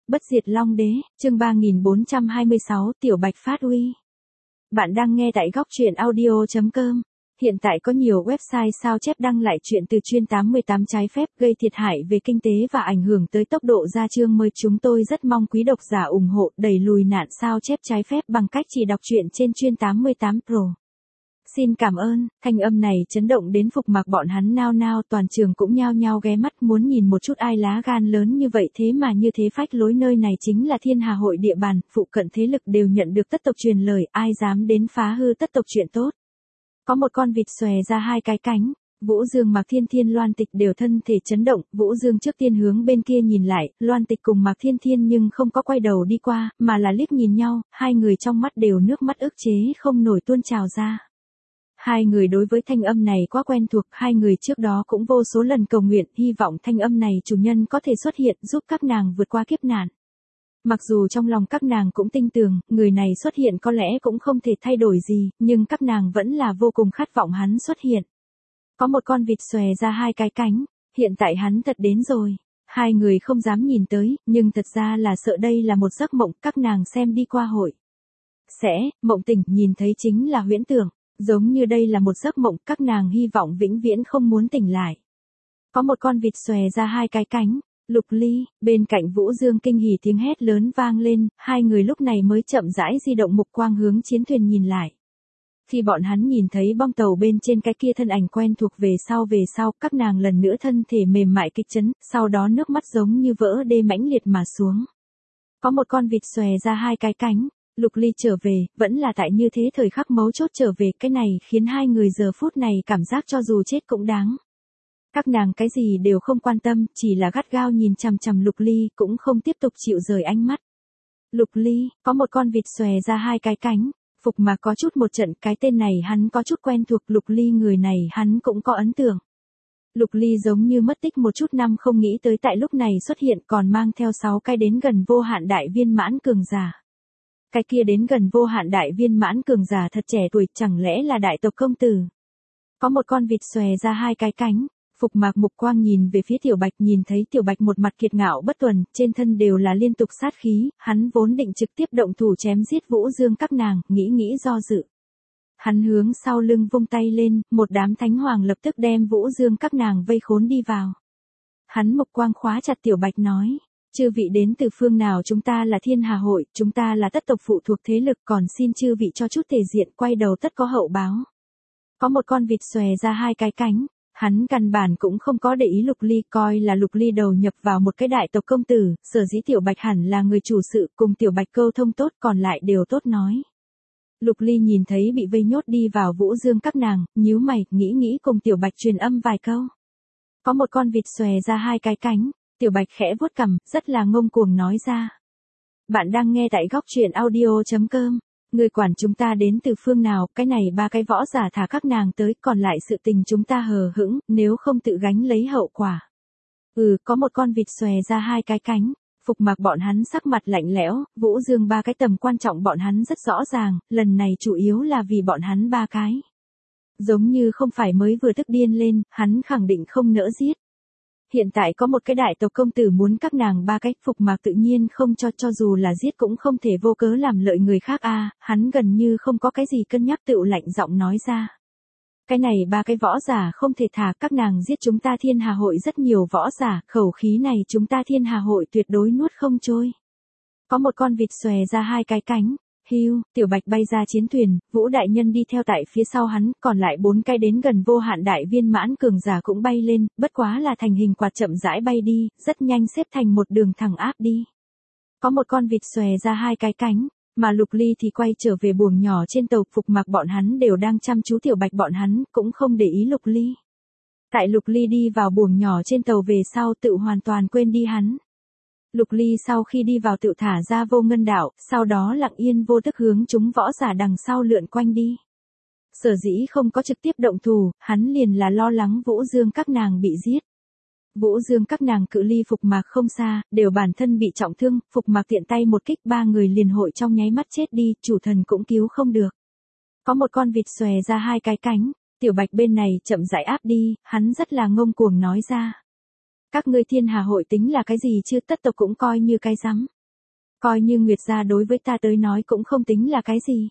Bất diệt Long Đế, chương 3426, Tiểu Bạch phát uy. Bạn đang nghe tại góc truyện audio.com. Hiện tại có nhiều website sao chép đăng lại chuyện từ chuyên 88 trái phép gây thiệt hại về kinh tế và ảnh hưởng tới tốc độ ra chương mới. Chúng tôi rất mong quý độc giả ủng hộ đẩy lùi nạn sao chép trái phép bằng cách chỉ đọc truyện trên chuyên 88 Pro. Xin cảm ơn. Thanh âm này chấn động đến Phục Mạc bọn hắn nao nao, toàn trường cũng nhao nhao ghé mắt muốn nhìn một chút ai lá gan lớn như vậy thế mà như thế phách lối. Nơi này chính là Thiên Hà hội địa bàn, phụ cận thế lực đều nhận được tất tộc truyền lời, ai dám đến phá hư tất tộc chuyện tốt. Có một con vịt xòe ra hai cái cánh, Vũ Dương Mạc Thiên Thiên Loan Tịch đều thân thể chấn động. Vũ Dương trước tiên hướng bên kia nhìn lại, Loan Tịch cùng Mạc Thiên Thiên nhưng không có quay đầu đi qua, mà là liếc nhìn nhau, hai người trong mắt đều nước mắt ức chế không nổi tuôn trào ra. Hai người đối với thanh âm này quá quen thuộc, hai người trước đó cũng vô số lần cầu nguyện, hy vọng thanh âm này chủ nhân có thể xuất hiện giúp các nàng vượt qua kiếp nạn. Mặc dù trong lòng các nàng cũng tin tưởng, người này xuất hiện có lẽ cũng không thể thay đổi gì, nhưng các nàng vẫn là vô cùng khát vọng hắn xuất hiện. Có một con vịt xòe ra hai cái cánh, hiện tại hắn thật đến rồi. Hai người không dám nhìn tới, nhưng thật ra là sợ đây là một giấc mộng, các nàng xem đi qua hội. Mộng tỉnh, nhìn thấy chính là huyễn tưởng. Giống như đây là một giấc mộng, các nàng hy vọng vĩnh viễn không muốn tỉnh lại. Có một con vịt xòe ra hai cái cánh, Lục Ly, bên cạnh Vũ Dương kinh hỉ tiếng hét lớn vang lên, hai người lúc này mới chậm rãi di động mục quang hướng chiến thuyền nhìn lại. Khi bọn hắn nhìn thấy bong tàu bên trên cái kia thân ảnh quen thuộc về sau, các nàng lần nữa thân thể mềm mại kịch chấn, sau đó nước mắt giống như vỡ đê mãnh liệt mà xuống. Có một con vịt xòe ra hai cái cánh. Lục Ly trở về, vẫn là tại như thế thời khắc mấu chốt trở về, cái này khiến hai người giờ phút này cảm giác cho dù chết cũng đáng. Các nàng cái gì đều không quan tâm, chỉ là gắt gao nhìn chằm chằm Lục Ly, cũng không tiếp tục chịu rời ánh mắt. Lục Ly, có một con vịt xòe ra hai cái cánh, Phục Mạc có chút một trận, cái tên này hắn có chút quen thuộc, Lục Ly người này hắn cũng có ấn tượng. Lục Ly giống như mất tích một chút năm không nghĩ tới tại lúc này xuất hiện còn mang theo 6 cái đến gần vô hạn đại viên mãn cường giả. Cái kia đến gần vô hạn đại viên mãn cường giả thật trẻ tuổi, chẳng lẽ là đại tộc công tử. Có một con vịt xòe ra hai cái cánh, Phục Mạc mục quang nhìn về phía Tiểu Bạch, nhìn thấy Tiểu Bạch một mặt kiệt ngạo bất tuần, trên thân đều là liên tục sát khí, hắn vốn định trực tiếp động thủ chém giết Vũ Dương các nàng, nghĩ do dự. Hắn hướng sau lưng vung tay lên, một đám thánh hoàng lập tức đem Vũ Dương các nàng vây khốn đi vào. Hắn mục quang khóa chặt Tiểu Bạch nói. Chư vị đến từ phương nào? Chúng ta là Thiên Hà hội, chúng ta là tất tộc phụ thuộc thế lực, còn xin chư vị cho chút thể diện, quay đầu tất có hậu báo. Có một con vịt xòe ra hai cái cánh, hắn căn bản cũng không có để ý Lục Ly, coi là Lục Ly đầu nhập vào một cái đại tộc công tử, sở dĩ Tiểu Bạch hẳn là người chủ sự, cùng Tiểu Bạch câu thông tốt, còn lại đều tốt nói. Lục Ly nhìn thấy bị vây nhốt đi vào Vũ Dương các nàng, nhíu mày, nghĩ cùng Tiểu Bạch truyền âm vài câu. Có một con vịt xòe ra hai cái cánh. Tiểu Bạch khẽ vuốt cằm, rất là ngông cuồng nói ra. Bạn đang nghe tại góc truyện audio.com. Người quản chúng ta đến từ phương nào, cái này ba cái võ giả thả các nàng tới, còn lại sự tình chúng ta hờ hững, nếu không tự gánh lấy hậu quả. Có một con vịt xòe ra hai cái cánh, Phục Mạc bọn hắn sắc mặt lạnh lẽo, Vũ Dương ba cái tầm quan trọng bọn hắn rất rõ ràng, lần này chủ yếu là vì bọn hắn ba cái. Giống như không phải mới vừa tức điên lên, hắn khẳng định không nỡ giết. Hiện tại có một cái đại tộc công tử muốn các nàng ba cách, Phục Mạc tự nhiên không cho dù là giết cũng không thể vô cớ làm lợi người khác hắn gần như không có cái gì cân nhắc tựu lạnh giọng nói ra. Cái này ba cái võ giả không thể thả, các nàng giết chúng ta Thiên Hà hội rất nhiều võ giả, khẩu khí này chúng ta Thiên Hà hội tuyệt đối nuốt không trôi. Có một con vịt xòe ra hai cái cánh. Tiểu Bạch bay ra chiến thuyền, Vũ đại nhân đi theo tại phía sau hắn, còn lại 4 cái đến gần vô hạn đại viên mãn cường giả cũng bay lên, bất quá là thành hình quạt chậm rãi bay đi, rất nhanh xếp thành một đường thẳng áp đi. Có một con vịt xòe ra hai cái cánh, mà Lục Ly thì quay trở về buồng nhỏ trên tàu. Phục Mạc bọn hắn đều đang chăm chú Tiểu Bạch bọn hắn, cũng không để ý Lục Ly. Tại Lục Ly đi vào buồng nhỏ trên tàu về sau tự hoàn toàn quên đi hắn. Lục Ly sau khi đi vào tự thả ra vô ngân đạo, sau đó lặng yên vô thức hướng chúng võ giả đằng sau lượn quanh đi. Sở dĩ không có trực tiếp động thủ, hắn liền là lo lắng Vũ Dương các nàng bị giết. Vũ Dương các nàng cự ly Phục Mạc không xa, đều bản thân bị trọng thương, Phục Mạc tiện tay một kích, 3 người liền hội trong nháy mắt chết đi, chủ thần cũng cứu không được. Có một con vịt xòe ra hai cái cánh, Tiểu Bạch bên này chậm rãi áp đi, hắn rất là ngông cuồng nói ra. Các ngươi Thiên Hà hội tính là cái gì chứ, tất tộc cũng coi như cái rắm. Coi như Nguyệt gia đối với ta tới nói cũng không tính là cái gì.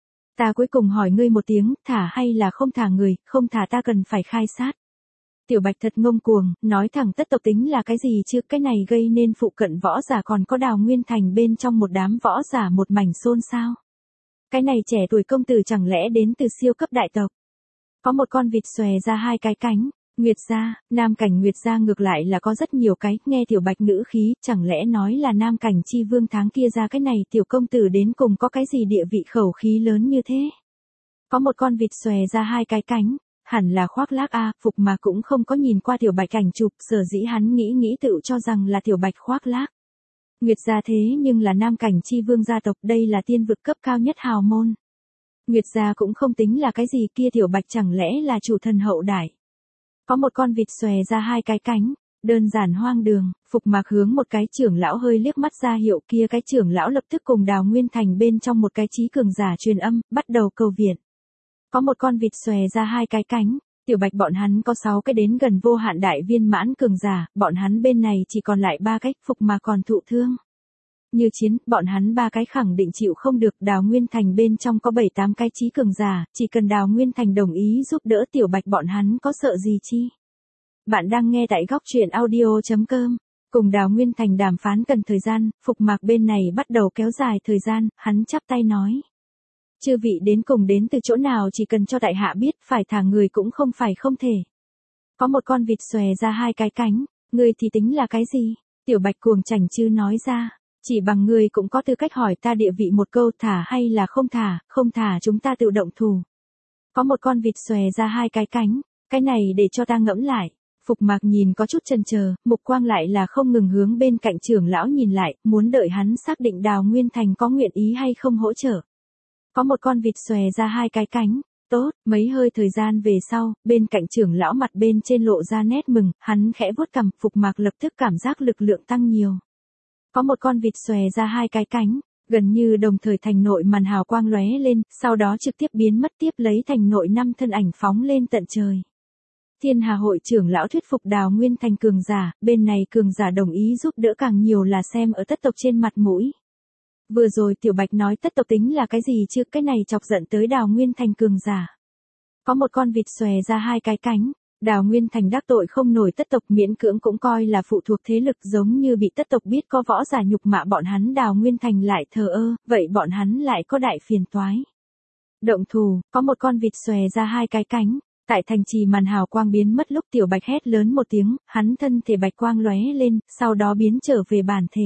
Ta cuối cùng hỏi ngươi một tiếng, thả hay là không thả người, không thả ta cần phải khai sát. Tiểu Bạch thật ngông cuồng, nói thẳng tất tộc tính là cái gì chứ, cái này gây nên phụ cận võ giả còn có Đào Nguyên Thành bên trong một đám võ giả một mảnh xôn xao. Cái này trẻ tuổi công tử chẳng lẽ đến từ siêu cấp đại tộc. Có một con vịt xòe ra hai cái cánh, Nguyệt gia, Nam Cảnh Nguyệt gia ngược lại là có rất nhiều cái, nghe Tiểu Bạch ngữ khí, chẳng lẽ nói là Nam Cảnh Chi Vương tháng kia ra cái này tiểu công tử đến cùng có cái gì địa vị khẩu khí lớn như thế. Có một con vịt xòe ra hai cái cánh, hẳn là Khoác Lác a, Phục mà cũng không có nhìn qua Tiểu Bạch ảnh chụp, sở dĩ hắn nghĩ tự cho rằng là Tiểu Bạch Khoác Lác. Nguyệt gia thế nhưng là Nam Cảnh Chi Vương gia tộc, đây là tiên vực cấp cao nhất hào môn. Nguyệt gia cũng không tính là cái gì, kia Tiểu Bạch chẳng lẽ là chủ thần hậu đại. Có một con vịt xòe ra hai cái cánh, đơn giản hoang đường, Phục Mạc hướng một cái trưởng lão hơi liếc mắt ra hiệu, kia cái trưởng lão lập tức cùng Đào Nguyên Thành bên trong một cái trí cường giả truyền âm, bắt đầu cầu viện. Có một con vịt xòe ra hai cái cánh, Tiểu Bạch bọn hắn có 6 cái đến gần vô hạn đại viên mãn cường giả, bọn hắn bên này chỉ còn lại 3 cái, Phục Mạc còn thụ thương. Như chiến, bọn hắn 3 cái khẳng định chịu không được, Đào Nguyên Thành bên trong có 7-8 cái trí cường giả, chỉ cần Đào Nguyên Thành đồng ý giúp đỡ Tiểu Bạch bọn hắn có sợ gì chi. Bạn đang nghe tại góc truyện audio.com. Cùng Đào Nguyên Thành đàm phán cần thời gian, Phục Mạc bên này bắt đầu kéo dài thời gian, hắn chắp tay nói. Chư vị đến cùng đến từ chỗ nào, chỉ cần cho tại hạ biết, phải thả người cũng không phải không thể. Có một con vịt xòe ra hai cái cánh, người thì tính là cái gì? Tiểu Bạch cuồng chảnh chư nói ra. Chỉ bằng người cũng có tư cách hỏi ta địa vị một câu, thả hay là không thả, không thả chúng ta tự động thủ. Có một con vịt xòe ra hai cái cánh, cái này để cho ta ngẫm lại. Phục Mạc nhìn có chút chần chờ, mục quang lại là không ngừng hướng bên cạnh trưởng lão nhìn lại, muốn đợi hắn xác định Đào Nguyên Thành có nguyện ý hay không hỗ trợ. Có một con vịt xòe ra hai cái cánh, tốt, mấy hơi thời gian về sau, bên cạnh trưởng lão mặt bên trên lộ ra nét mừng, hắn khẽ vuốt cằm, Phục Mạc lập tức cảm giác lực lượng tăng nhiều. Có một con vịt xòe ra hai cái cánh, gần như đồng thời thành nội màn hào quang lóe lên, sau đó trực tiếp biến mất, tiếp lấy thành nội 5 thân ảnh phóng lên tận trời. Thiên Hà hội trưởng lão thuyết phục Đào Nguyên Thành cường giả, bên này cường giả đồng ý giúp đỡ càng nhiều là xem ở tất tộc trên mặt mũi. Vừa rồi Tiểu Bạch nói tất tộc tính là cái gì chứ, cái này chọc giận tới Đào Nguyên Thành cường giả. Có một con vịt xòe ra hai cái cánh, Đào Nguyên Thành đắc tội không nổi tất tộc, miễn cưỡng cũng coi là phụ thuộc thế lực, giống như bị tất tộc biết có võ giả nhục mạ bọn hắn, Đào Nguyên Thành lại thờ ơ, vậy bọn hắn lại có đại phiền toái. Động thủ, có một con vịt xòe ra hai cái cánh, tại thành trì màn hào quang biến mất lúc Tiểu Bạch hét lớn một tiếng, hắn thân thể bạch quang lóe lên, sau đó biến trở về bản thể.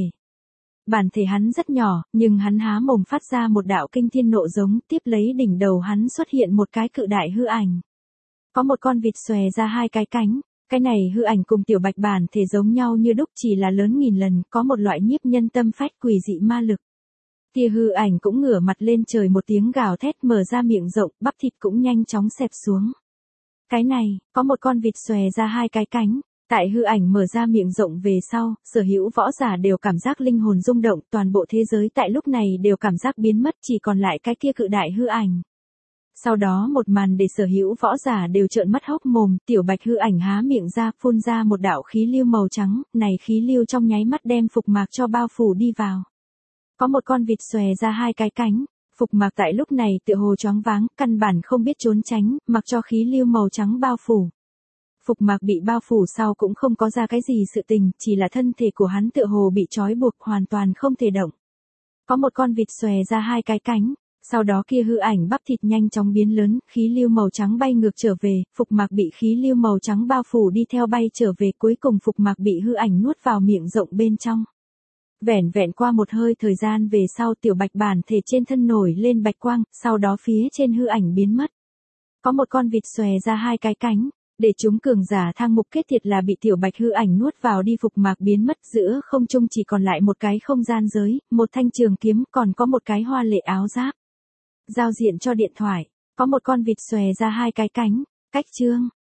Bản thể hắn rất nhỏ, nhưng hắn há mồm phát ra một đạo kinh thiên nộ giống, tiếp lấy đỉnh đầu hắn xuất hiện một cái cự đại hư ảnh. Có một con vịt xòe ra hai cái cánh, cái này hư ảnh cùng Tiểu Bạch bản thể giống nhau như đúc, chỉ là lớn nghìn lần, có một loại nhiếp nhân tâm phách quỷ dị ma lực. Kia hư ảnh cũng ngửa mặt lên trời một tiếng gào thét, mở ra miệng rộng, bắp thịt cũng nhanh chóng xẹp xuống. Cái này, có một con vịt xòe ra hai cái cánh, tại hư ảnh mở ra miệng rộng về sau, sở hữu võ giả đều cảm giác linh hồn rung động, toàn bộ thế giới tại lúc này đều cảm giác biến mất, chỉ còn lại cái kia cự đại hư ảnh. Sau đó một màn để sở hữu võ giả đều trợn mắt hốc mồm, Tiểu Bạch hư ảnh há miệng ra, phun ra một đạo khí lưu màu trắng, này khí lưu trong nháy mắt đem Phục Mạc cho bao phủ đi vào. Có một con vịt xòe ra hai cái cánh, Phục Mạc tại lúc này tựa hồ choáng váng, căn bản không biết trốn tránh, mặc cho khí lưu màu trắng bao phủ. Phục Mạc bị bao phủ sau cũng không có ra cái gì sự tình, chỉ là thân thể của hắn tựa hồ bị trói buộc, hoàn toàn không thể động. Có một con vịt xòe ra hai cái cánh, sau đó kia hư ảnh bắp thịt nhanh chóng biến lớn, khí lưu màu trắng bay ngược trở về, Phục Mạc bị khí lưu màu trắng bao phủ đi theo bay trở về, cuối cùng Phục Mạc bị hư ảnh nuốt vào miệng rộng bên trong. Vẻn vẹn qua một hơi thời gian về sau, Tiểu Bạch bản thể trên thân nổi lên bạch quang, sau đó phía trên hư ảnh biến mất. Có một con vịt xòe ra hai cái cánh, để chúng cường giả thang mục kết thiệt là bị Tiểu Bạch hư ảnh nuốt vào đi, Phục Mạc biến mất, giữa không trung chỉ còn lại một cái không gian giới, một thanh trường kiếm, còn có một cái hoa lệ áo giáp. Giao diện cho điện thoại, có một con vịt xòe ra hai cái cánh, cách chương.